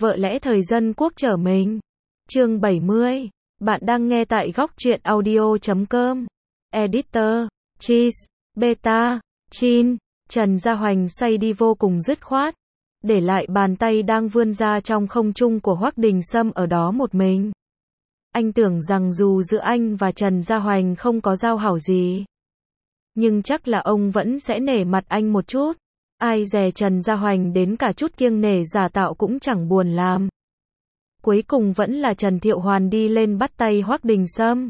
Vợ lẽ thời dân quốc trở mình. Chương 70. Bạn đang nghe tại góc truyện audio.com. Editor. Cheese. Beta. Chin. Trần Gia Hoành xoay đi vô cùng dứt khoát. Để lại bàn tay đang vươn ra trong không trung của Hoắc Đình Sâm ở đó một mình. Anh tưởng rằng dù giữa anh và Trần Gia Hoành không có giao hảo gì, nhưng chắc là ông vẫn sẽ nể mặt anh một chút. Ai dè Trần Gia Hoành đến cả chút kiêng nể giả tạo cũng chẳng buồn làm. Cuối cùng vẫn là Trần Thiệu Hoàn đi lên bắt tay Hoắc Đình Sâm.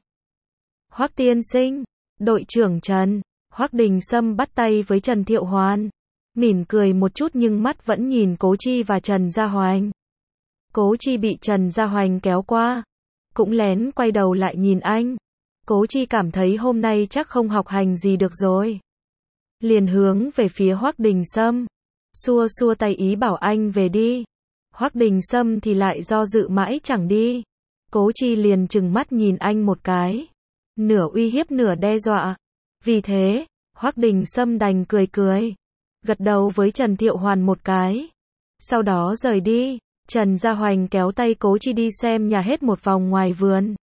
Hoắc tiên sinh, đội trưởng Trần. Hoắc Đình Sâm bắt tay với Trần Thiệu Hoàn, mỉm cười một chút nhưng mắt vẫn nhìn Cố Chi và Trần Gia Hoành. Cố Chi bị Trần Gia Hoành kéo qua, cũng lén quay đầu lại nhìn anh. Cố Chi cảm thấy hôm nay chắc không học hành gì được rồi, liền hướng về phía Hoắc Đình Sâm, xua xua tay ý bảo anh về đi. Hoắc Đình Sâm thì lại do dự mãi chẳng đi. Cố Chi liền trừng mắt nhìn anh một cái, nửa uy hiếp nửa đe dọa. Vì thế, Hoắc Đình Sâm đành cười cười, gật đầu với Trần Thiệu Hoàn một cái, sau đó rời đi. Trần Gia Hoành kéo tay Cố Chi đi xem nhà hết một vòng ngoài vườn,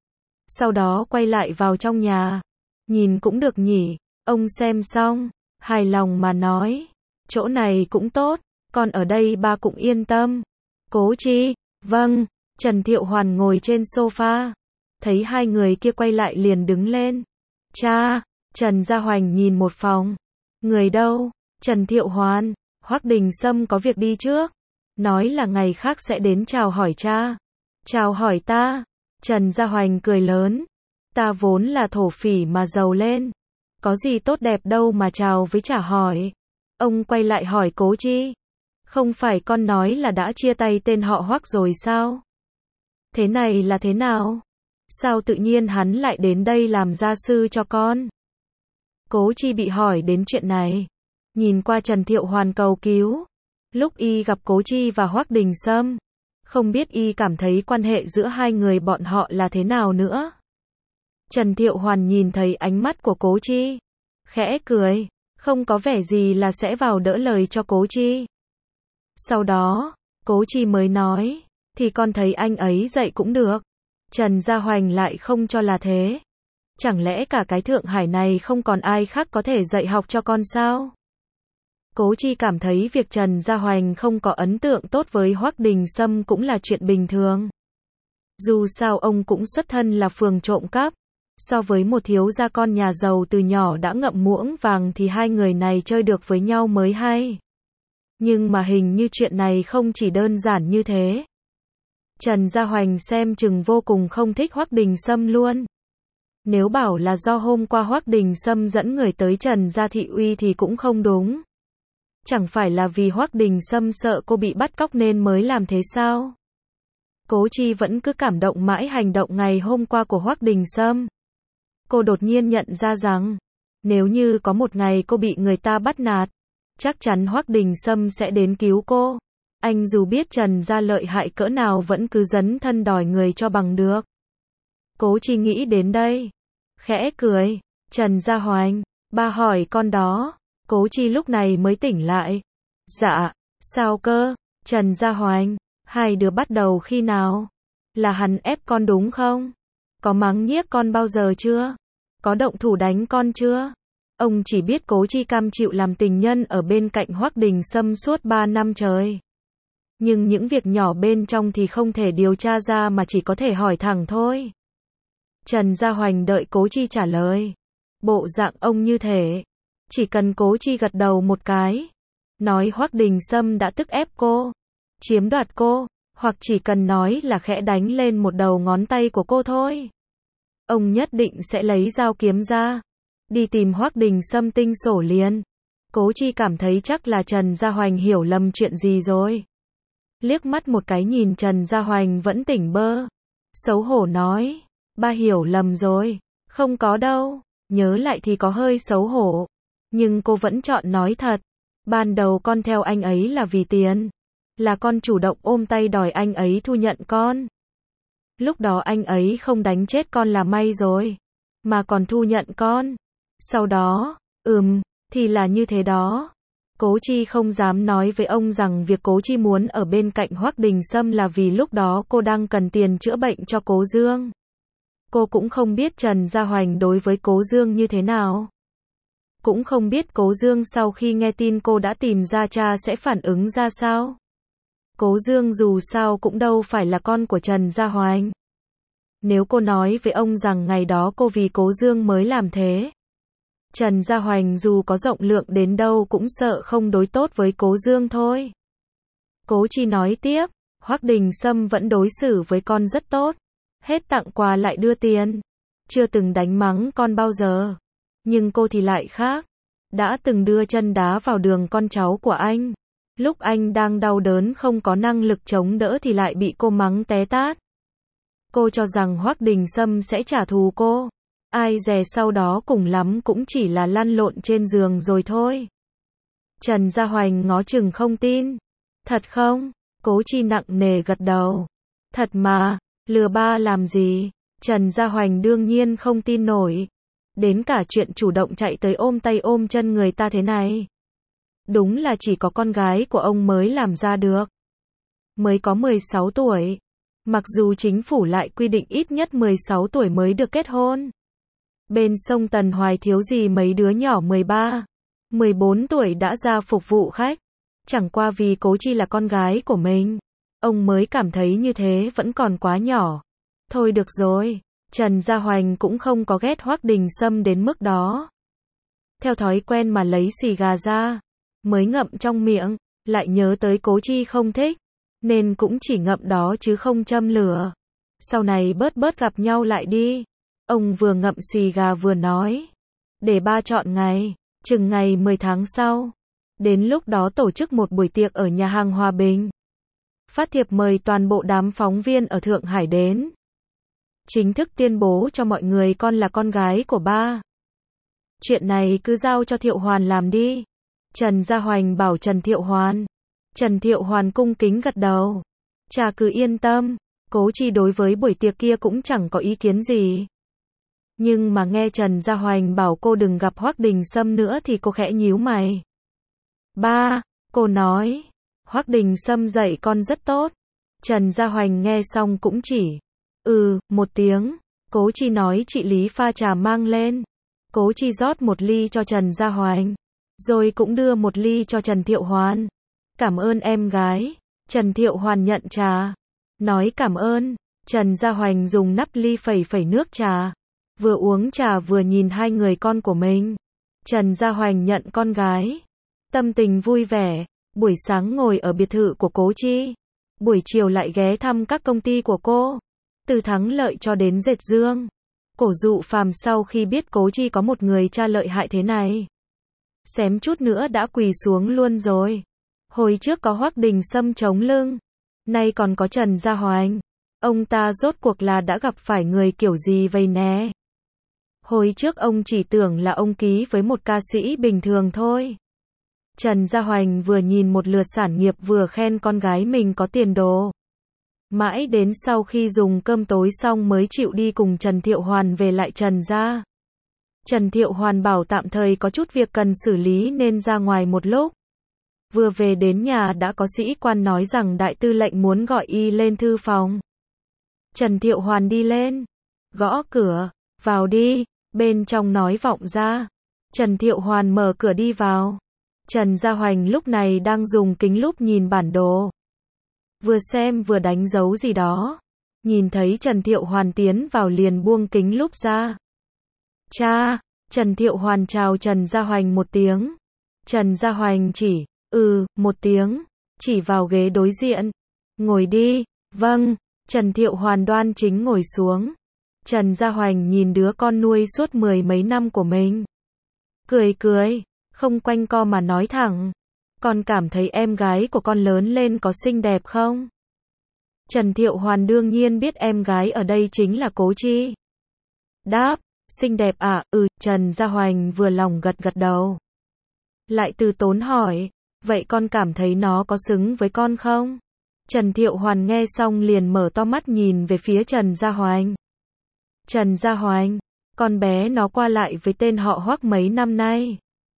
sau đó quay lại vào trong nhà. Nhìn cũng được nhỉ. Ông xem xong, hài lòng mà nói, chỗ này cũng tốt, con ở đây ba cũng yên tâm. Cố Chi, vâng. Trần Thiệu Hoàn ngồi trên sofa, thấy hai người kia quay lại liền đứng lên. Cha. Trần Gia Hoành nhìn một phòng. Người đâu? Trần Thiệu Hoàn. Hoắc Đình Sâm có việc đi trước, nói là ngày khác sẽ đến chào hỏi cha. Chào hỏi ta? Trần Gia Hoành cười lớn. Ta vốn là thổ phỉ mà giàu lên, có gì tốt đẹp đâu mà chào với chả hỏi. Ông quay lại hỏi Cố Chi, không phải con nói là đã chia tay tên họ Hoắc rồi sao? Thế này là thế nào? Sao tự nhiên hắn lại đến đây làm gia sư cho con? Cố Chi bị hỏi đến chuyện này, nhìn qua Trần Thiệu Hoàn cầu cứu. Lúc y gặp Cố Chi và Hoắc Đình Sâm, không biết y cảm thấy quan hệ giữa hai người bọn họ là thế nào nữa. Trần Thiệu Hoàn nhìn thấy ánh mắt của Cố Chi, khẽ cười, không có vẻ gì là sẽ vào đỡ lời cho Cố Chi. Sau đó, Cố Chi mới nói, thì con thấy anh ấy dạy cũng được. Trần Gia Hoành lại không cho là thế. Chẳng lẽ cả cái Thượng Hải này không còn ai khác có thể dạy học cho con sao? Cố Chi cảm thấy việc Trần Gia Hoành không có ấn tượng tốt với Hoắc Đình Sâm cũng là chuyện bình thường. Dù sao ông cũng xuất thân là phường trộm cắp. So với một thiếu gia con nhà giàu từ nhỏ đã ngậm muỗng vàng thì hai người này chơi được với nhau mới hay. Nhưng mà hình như chuyện này không chỉ đơn giản như thế. Trần Gia Hoành xem chừng vô cùng không thích Hoắc Đình Sâm luôn. Nếu bảo là do hôm qua Hoắc Đình Sâm dẫn người tới Trần Gia Thị Uy thì cũng không đúng. Chẳng phải là vì Hoắc Đình Sâm sợ cô bị bắt cóc nên mới làm thế sao? Cố Chi vẫn cứ cảm động mãi hành động ngày hôm qua của Hoắc Đình Sâm. Cô đột nhiên nhận ra rằng, nếu như có một ngày cô bị người ta bắt nạt, chắc chắn Hoắc Đình Sâm sẽ đến cứu cô. Anh dù biết Trần Gia lợi hại cỡ nào vẫn cứ dấn thân đòi người cho bằng được. Cố Chi nghĩ đến đây, khẽ cười. Trần Gia Hoành, ba hỏi con đó. Cố Chi lúc này mới tỉnh lại. Dạ, sao cơ? Trần Gia Hoành, hai đứa bắt đầu khi nào? Là hắn ép con đúng không? Có mắng nhiếc con bao giờ chưa? Có động thủ đánh con chưa? Ông chỉ biết Cố Chi cam chịu làm tình nhân ở bên cạnh Hoắc Đình Sâm suốt 3 năm trời. Nhưng những việc nhỏ bên trong thì không thể điều tra ra mà chỉ có thể hỏi thẳng thôi. Trần Gia Hoành đợi Cố Chi trả lời. Bộ dạng ông như thế, chỉ cần Cố Chi gật đầu một cái, nói Hoắc Đình Sâm đã tức ép cô, chiếm đoạt cô, hoặc chỉ cần nói là khẽ đánh lên một đầu ngón tay của cô thôi, ông nhất định sẽ lấy dao kiếm ra, đi tìm Hoắc Đình Sâm tinh sổ liền. Cố Chi cảm thấy chắc là Trần Gia Hoành hiểu lầm chuyện gì rồi. Liếc mắt một cái nhìn Trần Gia Hoành vẫn tỉnh bơ, xấu hổ nói, ba hiểu lầm rồi, không có đâu. Nhớ lại thì có hơi xấu hổ, nhưng cô vẫn chọn nói thật. Ban đầu con theo anh ấy là vì tiền, là con chủ động ôm tay đòi anh ấy thu nhận con. Lúc đó anh ấy không đánh chết con là may rồi, mà còn thu nhận con. Sau đó, thì là như thế đó. Cố Chi không dám nói với ông rằng việc Cố Chi muốn ở bên cạnh Hoắc Đình Sâm là vì lúc đó cô đang cần tiền chữa bệnh cho Cố Dương. Cô cũng không biết Trần Gia Hoành đối với Cố Dương như thế nào. Cũng không biết Cố Dương sau khi nghe tin cô đã tìm ra cha sẽ phản ứng ra sao. Cố Dương dù sao cũng đâu phải là con của Trần Gia Hoành. Nếu cô nói với ông rằng ngày đó cô vì Cố Dương mới làm thế, Trần Gia Hoành dù có rộng lượng đến đâu cũng sợ không đối tốt với Cố Dương thôi. Cố Chi nói tiếp, Hoắc Đình Sâm vẫn đối xử với con rất tốt. Hết tặng quà lại đưa tiền. Chưa từng đánh mắng con bao giờ. Nhưng cô thì lại khác. Đã từng đưa chân đá vào đường con cháu của anh. Lúc anh đang đau đớn không có năng lực chống đỡ thì lại bị cô mắng té tát. Cô cho rằng Hoắc Đình Sâm sẽ trả thù cô. Ai dè sau đó cùng lắm cũng chỉ là lăn lộn trên giường rồi thôi. Trần Gia Hoành ngó chừng không tin. Thật không? Cố Chi nặng nề gật đầu. Thật mà, lừa ba làm gì? Trần Gia Hoành đương nhiên không tin nổi. Đến cả chuyện chủ động chạy tới ôm tay ôm chân người ta thế này. Đúng là chỉ có con gái của ông mới làm ra được. Mới có 16 tuổi. Mặc dù chính phủ lại quy định ít nhất 16 tuổi mới được kết hôn. Bên sông Tần Hoài thiếu gì mấy đứa nhỏ 13, 14 tuổi đã ra phục vụ khách. Chẳng qua vì Cố Chi là con gái của mình. Ông mới cảm thấy như thế vẫn còn quá nhỏ. Thôi được rồi, Trần Gia Hoành cũng không có ghét Hoắc Đình Sâm đến mức đó. Theo thói quen mà lấy xì gà ra, mới ngậm trong miệng, lại nhớ tới Cố Chi không thích, nên cũng chỉ ngậm đó chứ không châm lửa. Sau này bớt bớt gặp nhau lại đi. Ông vừa ngậm xì gà vừa nói. Để ba chọn ngày, chừng ngày 10 tháng sau. Đến lúc đó tổ chức một buổi tiệc ở nhà hàng Hòa Bình. Phát thiệp mời toàn bộ đám phóng viên ở Thượng Hải đến. Chính thức tuyên bố cho mọi người con là con gái của ba. Chuyện này cứ giao cho Thiệu Hoàn làm đi. Trần Gia Hoành bảo Trần Thiệu Hoàn. Trần Thiệu Hoàn cung kính gật đầu. Cha cứ yên tâm, Cố Chi đối với buổi tiệc kia cũng chẳng có ý kiến gì. Nhưng mà nghe Trần Gia Hoành bảo cô đừng gặp Hoắc Đình Sâm nữa thì cô khẽ nhíu mày. Ba, cô nói, Hoắc Đình Sâm dạy con rất tốt. Trần Gia Hoành nghe xong cũng chỉ, một tiếng. Cố Chi nói chị Lý pha trà mang lên. Cố Chi rót một ly cho Trần Gia Hoành, rồi cũng đưa một ly cho Trần Thiệu Hoàn. Cảm ơn em gái. Trần Thiệu Hoàn nhận trà, nói cảm ơn. Trần Gia Hoành dùng nắp ly phẩy phẩy nước trà, vừa uống trà vừa nhìn hai người con của mình. Trần Gia Hoành nhận con gái, tâm tình vui vẻ. Buổi sáng ngồi ở biệt thự của Cố Chi, buổi chiều lại ghé thăm các công ty của cô, từ Thắng Lợi cho đến Dệt Dương. Cổ Dụ Phàm sau khi biết Cố Chi có một người cha lợi hại thế này, xém chút nữa đã quỳ xuống luôn rồi. Hồi trước có Hoắc Đình Sâm chống lưng, nay còn có Trần Gia Hoành. Ông ta rốt cuộc là đã gặp phải người kiểu gì vậy nè? Hồi trước ông chỉ tưởng là ông ký với một ca sĩ bình thường thôi. Trần Gia Hoành vừa nhìn một lượt sản nghiệp vừa khen con gái mình có tiền đồ. Mãi đến sau khi dùng cơm tối xong mới chịu đi cùng Trần Thiệu Hoàn về lại Trần gia. Trần Thiệu Hoàn bảo tạm thời có chút việc cần xử lý nên ra ngoài một lúc. Vừa về đến nhà đã có sĩ quan nói rằng đại tư lệnh muốn gọi y lên thư phòng. Trần Thiệu Hoàn đi lên, gõ cửa, vào đi, bên trong nói vọng ra. Trần Thiệu Hoàn mở cửa đi vào. Trần Gia Hoành lúc này đang dùng kính lúp nhìn bản đồ. Vừa xem vừa đánh dấu gì đó. Nhìn thấy Trần Thiệu Hoàn tiến vào liền buông kính lúp ra. Cha, Trần Thiệu Hoàn chào Trần Gia Hoành một tiếng. Trần Gia Hoành chỉ, một tiếng, chỉ vào ghế đối diện. Ngồi đi, vâng. Trần Thiệu Hoàn đoan chính ngồi xuống. Trần Gia Hoành nhìn đứa con nuôi suốt 10 mấy năm của mình. Cười cười, không quanh co mà nói thẳng. Con cảm thấy em gái của con lớn lên có xinh đẹp không? Trần Thiệu Hoàn đương nhiên biết em gái ở đây chính là Cố Chi. Đáp, xinh đẹp à? Trần Gia Hoành vừa lòng gật gật đầu. Lại từ tốn hỏi, vậy con cảm thấy nó có xứng với con không? Trần Thiệu Hoàn nghe xong liền mở to mắt nhìn về phía Trần Gia Hoành. Trần Gia Hoành, con bé nó qua lại với tên họ Hoắc mấy năm nay.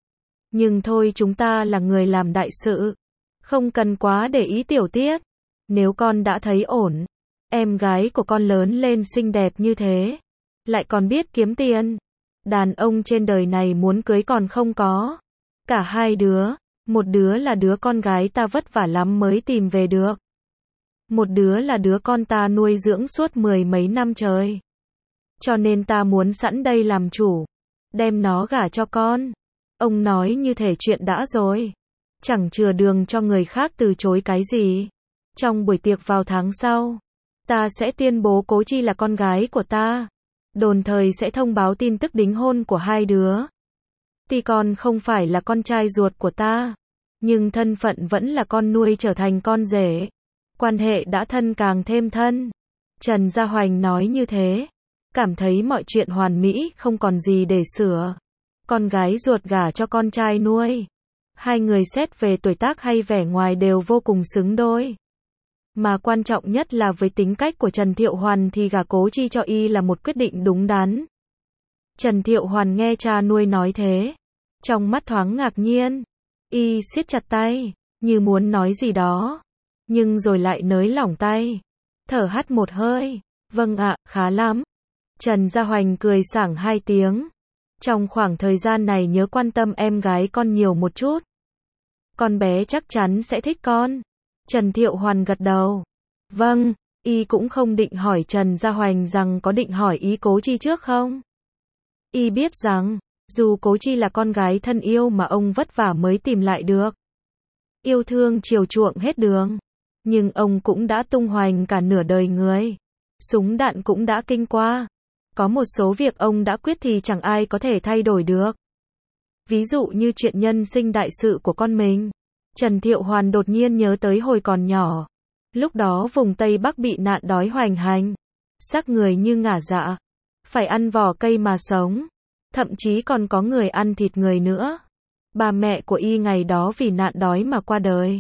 Nhưng thôi, chúng ta là người làm đại sự, không cần quá để ý tiểu tiết. Nếu con đã thấy ổn, em gái của con lớn lên xinh đẹp như thế, lại còn biết kiếm tiền, đàn ông trên đời này muốn cưới còn không có. Cả hai đứa, một đứa là đứa con gái ta vất vả lắm mới tìm về được, một đứa là đứa con ta nuôi dưỡng suốt 10 mấy năm trời. Cho nên ta muốn sẵn đây làm chủ, đem nó gả cho con. Ông nói như thể chuyện đã rồi, chẳng chừa đường cho người khác từ chối cái gì. Trong buổi tiệc vào tháng sau, ta sẽ tuyên bố Cố Chi là con gái của ta, đồng thời sẽ thông báo tin tức đính hôn của hai đứa. Tuy con không phải là con trai ruột của ta, nhưng thân phận vẫn là con nuôi, trở thành con rể. Quan hệ đã thân càng thêm thân. Trần Gia Hoành nói như thế, cảm thấy mọi chuyện hoàn mỹ, không còn gì để sửa. Con gái ruột gả cho con trai nuôi. Hai người xét về tuổi tác hay vẻ ngoài đều vô cùng xứng đôi. Mà quan trọng nhất là với tính cách của Trần Thiệu Hoàn thì gả Cố Chi cho y là một quyết định đúng đắn. Trần Thiệu Hoàn nghe cha nuôi nói thế, trong mắt thoáng ngạc nhiên. Y siết chặt tay, như muốn nói gì đó, nhưng rồi lại nới lỏng tay, thở hắt một hơi. Vâng ạ, khá lắm. Trần Gia Hoành cười sảng 2 tiếng. Trong khoảng thời gian này nhớ quan tâm em gái con nhiều một chút. Con bé chắc chắn sẽ thích con. Trần Thiệu Hoàn gật đầu. Vâng, y cũng không định hỏi Trần Gia Hoành rằng có định hỏi ý Cố Chi trước không. Y biết rằng, dù Cố Chi là con gái thân yêu mà ông vất vả mới tìm lại được, yêu thương chiều chuộng hết đường, nhưng ông cũng đã tung hoành cả nửa đời người. Súng đạn cũng đã kinh qua. Có một số việc ông đã quyết thì chẳng ai có thể thay đổi được. Ví dụ như chuyện nhân sinh đại sự của con mình. Trần Thiệu Hoàn đột nhiên nhớ tới hồi còn nhỏ. Lúc đó vùng Tây Bắc bị nạn đói hoành hành. Xác người như ngả dạ. Phải ăn vỏ cây mà sống. Thậm chí còn có người ăn thịt người nữa. Bà mẹ của y ngày đó vì nạn đói mà qua đời.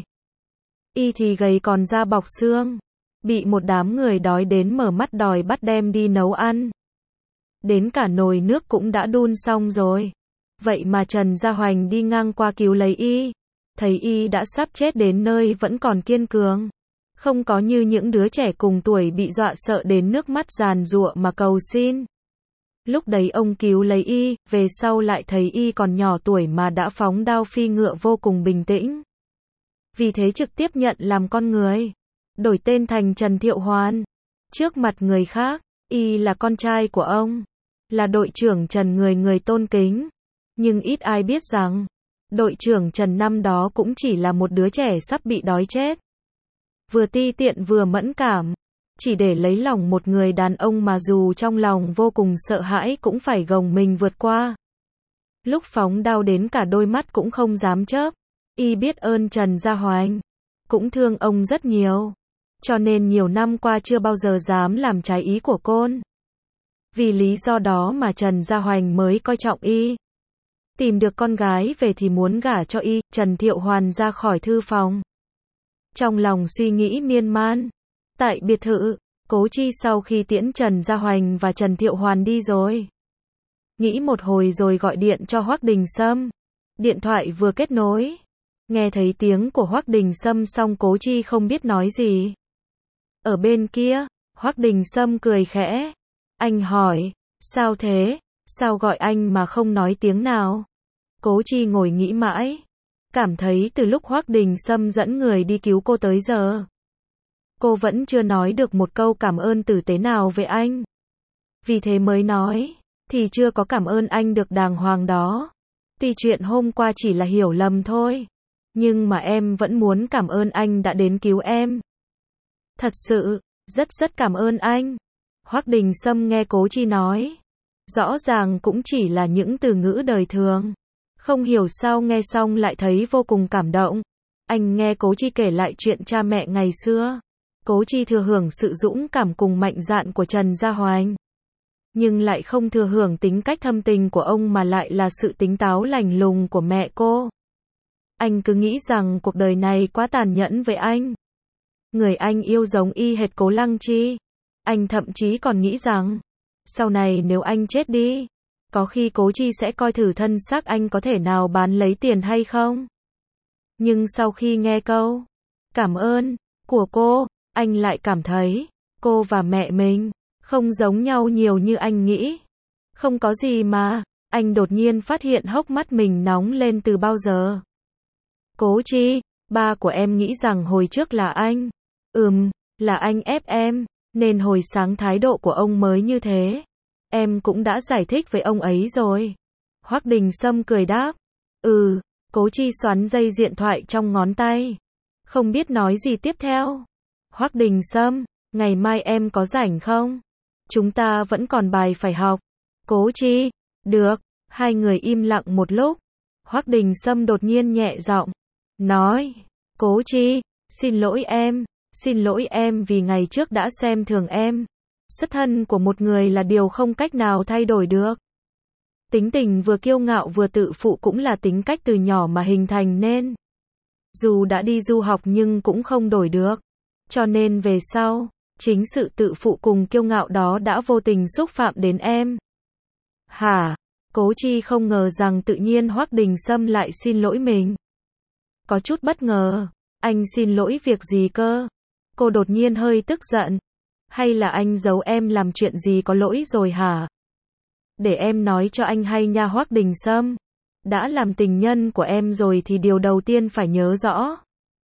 Y thì gầy còn da bọc xương. Bị một đám người đói đến mở mắt đòi bắt đem đi nấu ăn. Đến cả nồi nước cũng đã đun xong rồi. Vậy mà Trần Gia Hoành đi ngang qua cứu lấy y. Thấy y đã sắp chết đến nơi vẫn còn kiên cường. Không có như những đứa trẻ cùng tuổi bị dọa sợ đến nước mắt giàn giụa mà cầu xin. Lúc đấy ông cứu lấy y, về sau lại thấy y còn nhỏ tuổi mà đã phóng đao phi ngựa vô cùng bình tĩnh. Vì thế trực tiếp nhận làm con người. Đổi tên thành Trần Thiệu Hoàn. Trước mặt người khác, y là con trai của ông. Là đội trưởng Trần người tôn kính. Nhưng ít ai biết rằng, đội trưởng Trần năm đó cũng chỉ là một đứa trẻ sắp bị đói chết. Vừa ti tiện vừa mẫn cảm. Chỉ để lấy lòng một người đàn ông mà dù trong lòng vô cùng sợ hãi cũng phải gồng mình vượt qua. Lúc phóng đao đến cả đôi mắt cũng không dám chớp. Y biết ơn Trần Gia Hoành. Cũng thương ông rất nhiều. Cho nên nhiều năm qua chưa bao giờ dám làm trái ý của côn. Vì lý do đó mà Trần Gia Hoành mới coi trọng y. Tìm được con gái về thì muốn gả cho y. Trần Thiệu Hoàn ra khỏi thư phòng. Trong lòng suy nghĩ miên man. Tại biệt thự, Cố Chi sau khi tiễn Trần Gia Hoành và Trần Thiệu Hoàn đi rồi. Nghĩ một hồi rồi gọi điện cho Hoắc Đình Sâm. Điện thoại vừa kết nối. Nghe thấy tiếng của Hoắc Đình Sâm xong Cố Chi không biết nói gì. Ở bên kia, Hoắc Đình Sâm cười khẽ. Anh hỏi, sao thế? Sao gọi anh mà không nói tiếng nào? Cố Chi ngồi nghĩ mãi. Cảm thấy từ lúc Hoắc Đình Sâm dẫn người đi cứu cô tới giờ, cô vẫn chưa nói được một câu cảm ơn tử tế nào về anh. Vì thế mới nói, thì chưa có cảm ơn anh được đàng hoàng đó. Tuy chuyện hôm qua chỉ là hiểu lầm thôi. Nhưng mà em vẫn muốn cảm ơn anh đã đến cứu em. Thật sự, rất cảm ơn anh. Hoắc Đình Sâm nghe Cố Chi nói. Rõ ràng cũng chỉ là những từ ngữ đời thường. Không hiểu sao nghe xong lại thấy vô cùng cảm động. Anh nghe Cố Chi kể lại chuyện cha mẹ ngày xưa. Cố Chi thừa hưởng sự dũng cảm cùng mạnh dạn của Trần Gia Hoành. Nhưng lại không thừa hưởng tính cách thâm tình của ông mà lại là sự tính táo lạnh lùng của mẹ cô. Anh cứ nghĩ rằng cuộc đời này quá tàn nhẫn với anh. Người anh yêu giống y hệt Cố Lăng Chi. Anh thậm chí còn nghĩ rằng, sau này nếu anh chết đi, Có khi Cố Chi sẽ coi thử thân xác anh có thể nào bán lấy tiền hay không. Nhưng sau khi nghe câu cảm ơn của cô, anh lại cảm thấy cô và mẹ mình không giống nhau nhiều như anh nghĩ. Không có gì mà, anh đột nhiên phát hiện hốc mắt mình nóng lên từ bao giờ. Cố Chi, ba của em nghĩ rằng hồi trước là anh. Là anh ép em, nên hồi sáng thái độ của ông mới như thế. Em cũng đã giải thích với ông ấy rồi. Hoắc Đình Sâm cười đáp. Cố Chi xoắn dây điện thoại trong ngón tay. Không biết nói gì tiếp theo. Hoắc Đình Sâm, ngày mai em có rảnh không? Chúng ta vẫn còn bài phải học. Cố Chi, được. Hai người im lặng một lúc. Hoắc Đình Sâm đột nhiên nhẹ giọng nói, Cố Chi, xin lỗi em vì ngày trước đã xem thường em. Xuất thân của một người là điều không cách nào thay đổi được. Tính tình vừa kiêu ngạo vừa tự phụ cũng là tính cách từ nhỏ mà hình thành nên. Dù đã đi du học nhưng cũng không đổi được. Cho nên về sau, chính sự tự phụ cùng kiêu ngạo đó đã vô tình xúc phạm đến em. Hả? Cố Chi không ngờ rằng tự nhiên Hoắc Đình Sâm lại xin lỗi mình. Có chút bất ngờ. Anh xin lỗi việc gì cơ? Cô đột nhiên hơi tức giận. Hay là anh giấu em làm chuyện gì có lỗi rồi hả? Để em nói cho anh hay nha Hoắc Đình Sâm. Đã làm tình nhân của em rồi thì điều đầu tiên phải nhớ rõ.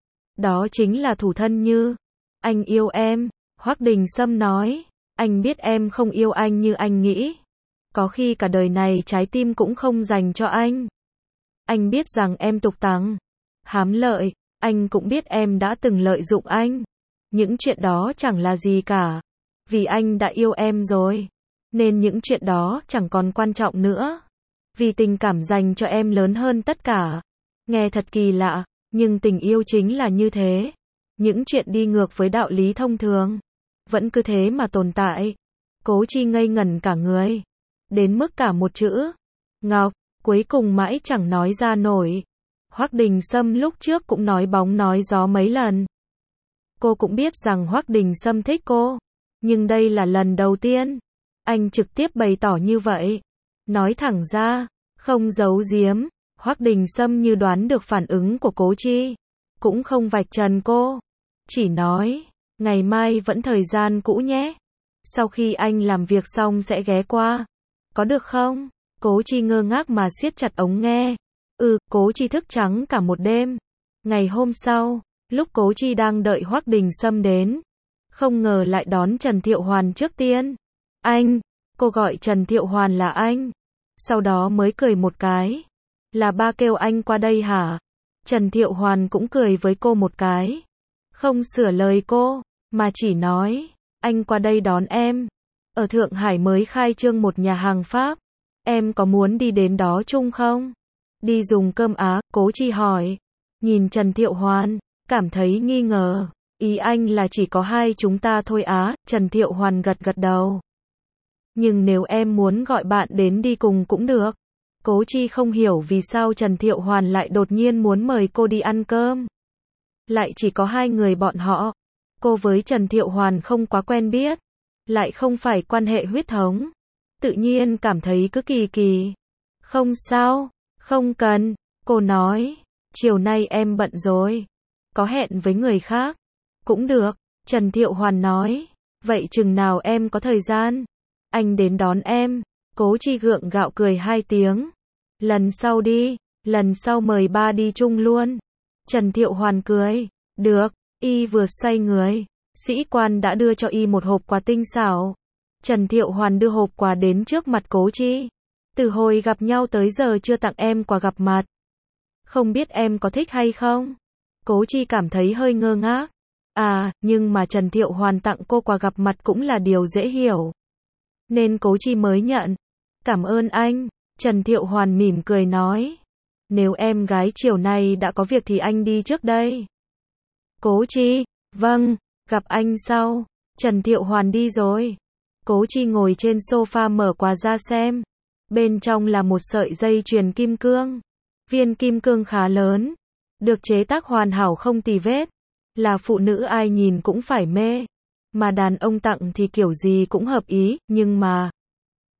Đó chính là thủ thân như. Anh yêu em, Hoắc Đình Sâm nói. Anh biết em không yêu anh như anh nghĩ. Có khi cả đời này trái tim cũng không dành cho anh. Anh biết rằng em tục tằng, hám lợi. Anh cũng biết em đã từng lợi dụng anh. Những chuyện đó chẳng là gì cả. Vì anh đã yêu em rồi. Nên những chuyện đó chẳng còn quan trọng nữa. Vì tình cảm dành cho em lớn hơn tất cả. Nghe thật kỳ lạ, nhưng tình yêu chính là như thế. Những chuyện đi ngược với đạo lý thông thường vẫn cứ thế mà tồn tại. Cố Chi ngây ngẩn cả người. Đến mức cả một chữ Ngọc cuối cùng mãi chẳng nói ra nổi. Hoắc Đình Sâm lúc trước cũng nói bóng nói gió mấy lần. Cô cũng biết rằng Hoắc Đình Sâm thích cô. Nhưng đây là lần đầu tiên anh trực tiếp bày tỏ như vậy. Nói thẳng ra, không giấu giếm. Hoắc Đình Sâm như đoán được phản ứng của Cố Chi. Cũng không vạch trần cô. Chỉ nói, ngày mai vẫn thời gian cũ nhé. Sau khi anh làm việc xong sẽ ghé qua. Có được không? Cố Chi ngơ ngác mà siết chặt ống nghe. Cố Chi thức trắng cả một đêm. Ngày hôm sau, lúc Cố Chi đang đợi Hoắc Đình Sâm đến, không ngờ lại đón Trần Thiệu Hoàn trước tiên. Anh, cô gọi Trần Thiệu Hoàn là anh. Sau đó mới cười một cái. Là ba kêu anh qua đây hả? Trần Thiệu Hoàn cũng cười với cô một cái. Không sửa lời cô, mà chỉ nói, anh qua đây đón em. Ở Thượng Hải mới khai trương một nhà hàng Pháp. Em có muốn đi đến đó chung không? Đi dùng cơm á, Cố Chi hỏi. Nhìn Trần Thiệu Hoàn, cảm thấy nghi ngờ. Ý anh là chỉ có hai chúng ta thôi á, Trần Thiệu Hoàn gật gật đầu. Nhưng nếu em muốn gọi bạn đến đi cùng cũng được. Cố Chi không hiểu vì sao Trần Thiệu Hoàn lại đột nhiên muốn mời cô đi ăn cơm. Lại chỉ có hai người bọn họ. Cô với Trần Thiệu Hoàn không quá quen biết. Lại không phải quan hệ huyết thống. Tự nhiên cảm thấy cứ kỳ kỳ. Không sao, không cần. Cô nói, chiều nay em bận rồi. Có hẹn với người khác. Cũng được, Trần Thiệu Hoàn nói. Vậy chừng nào em có thời gian? Anh đến đón em. Cố Chi gượng gạo cười hai tiếng. Lần sau đi, lần sau mời ba đi chung luôn. Trần Thiệu Hoàn cười. Được, y vừa xoay người. Sĩ quan đã đưa cho y một hộp quà tinh xảo. Trần Thiệu Hoàn đưa hộp quà đến trước mặt Cố Chi. Từ hồi gặp nhau tới giờ chưa tặng em quà gặp mặt. Không biết em có thích hay không? Cố Chi cảm thấy hơi ngơ ngác. Nhưng mà Trần Thiệu Hoàn tặng cô quà gặp mặt cũng là điều dễ hiểu. Nên Cố Chi mới nhận. Cảm ơn anh. Trần Thiệu Hoàn mỉm cười nói. Nếu em gái chiều nay đã có việc thì anh đi trước đây. Cố Chi, vâng, gặp anh sau. Trần Thiệu Hoàn đi rồi. Cố Chi ngồi trên sofa mở quà ra xem. Bên trong là một sợi dây chuyền kim cương. Viên kim cương khá lớn. Được chế tác hoàn hảo không tì vết. Là phụ nữ ai nhìn cũng phải mê. Mà đàn ông tặng thì kiểu gì cũng hợp ý, nhưng mà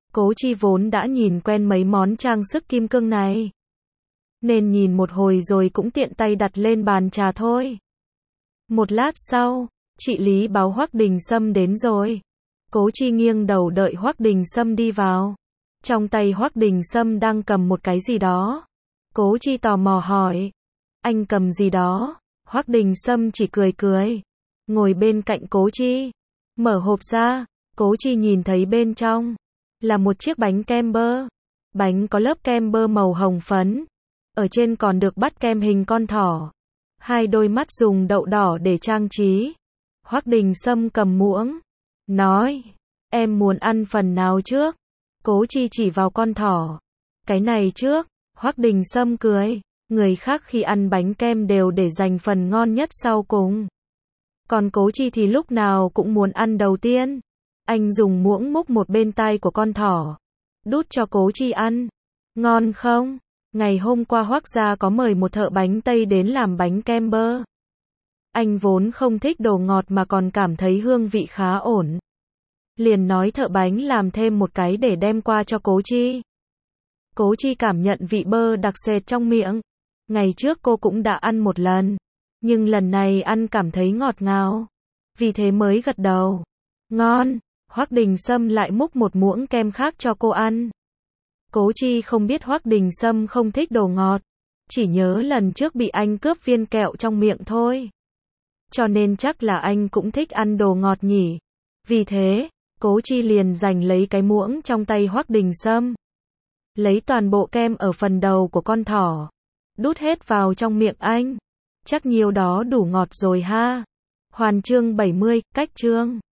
Cố Chi vốn đã nhìn quen mấy món trang sức kim cương này, nên nhìn một hồi rồi cũng tiện tay đặt lên bàn trà thôi. Một lát sau, chị Lý báo Hoắc Đình Sâm đến rồi. Cố Chi nghiêng đầu đợi Hoắc Đình Sâm đi vào. Trong tay Hoắc Đình Sâm đang cầm một cái gì đó. Cố Chi tò mò hỏi, anh cầm gì đó? Hoắc Đình Sâm chỉ cười cười, ngồi bên cạnh Cố Chi, mở hộp ra. Cố Chi nhìn thấy bên trong là một chiếc bánh kem bơ. Bánh có lớp kem bơ màu hồng phấn, ở trên còn được bắt kem hình con thỏ. Hai đôi mắt dùng đậu đỏ để trang trí. Hoắc Đình Sâm cầm muỗng, nói, em muốn ăn phần nào trước? Cố Chi chỉ vào con thỏ. Cái này trước. Hoắc Đình Sâm cười, người khác khi ăn bánh kem đều để dành phần ngon nhất sau cùng. Còn Cố Chi thì lúc nào cũng muốn ăn đầu tiên. Anh dùng muỗng múc một bên tai của con thỏ, đút cho Cố Chi ăn. Ngon không? Ngày hôm qua Hoắc gia có mời một thợ bánh Tây đến làm bánh kem bơ. Anh vốn không thích đồ ngọt mà còn cảm thấy hương vị khá ổn, liền nói thợ bánh làm thêm một cái để đem qua cho Cố Chi. Cố Chi cảm nhận vị bơ đặc sệt trong miệng. Ngày trước cô cũng đã ăn một lần, nhưng lần này ăn cảm thấy ngọt ngào, vì thế mới gật đầu. Ngon. Hoắc Đình Sâm lại múc một muỗng kem khác cho cô ăn. Cố Chi không biết Hoắc Đình Sâm không thích đồ ngọt, chỉ nhớ lần trước bị anh cướp viên kẹo trong miệng thôi. Cho nên chắc là anh cũng thích ăn đồ ngọt nhỉ. Vì thế, Cố Chi liền giành lấy cái muỗng trong tay Hoắc Đình Sâm, lấy toàn bộ kem ở phần đầu của con thỏ, đút hết vào trong miệng anh. Chắc nhiêu đó đủ ngọt rồi ha. Hoàn chương 70, cách chương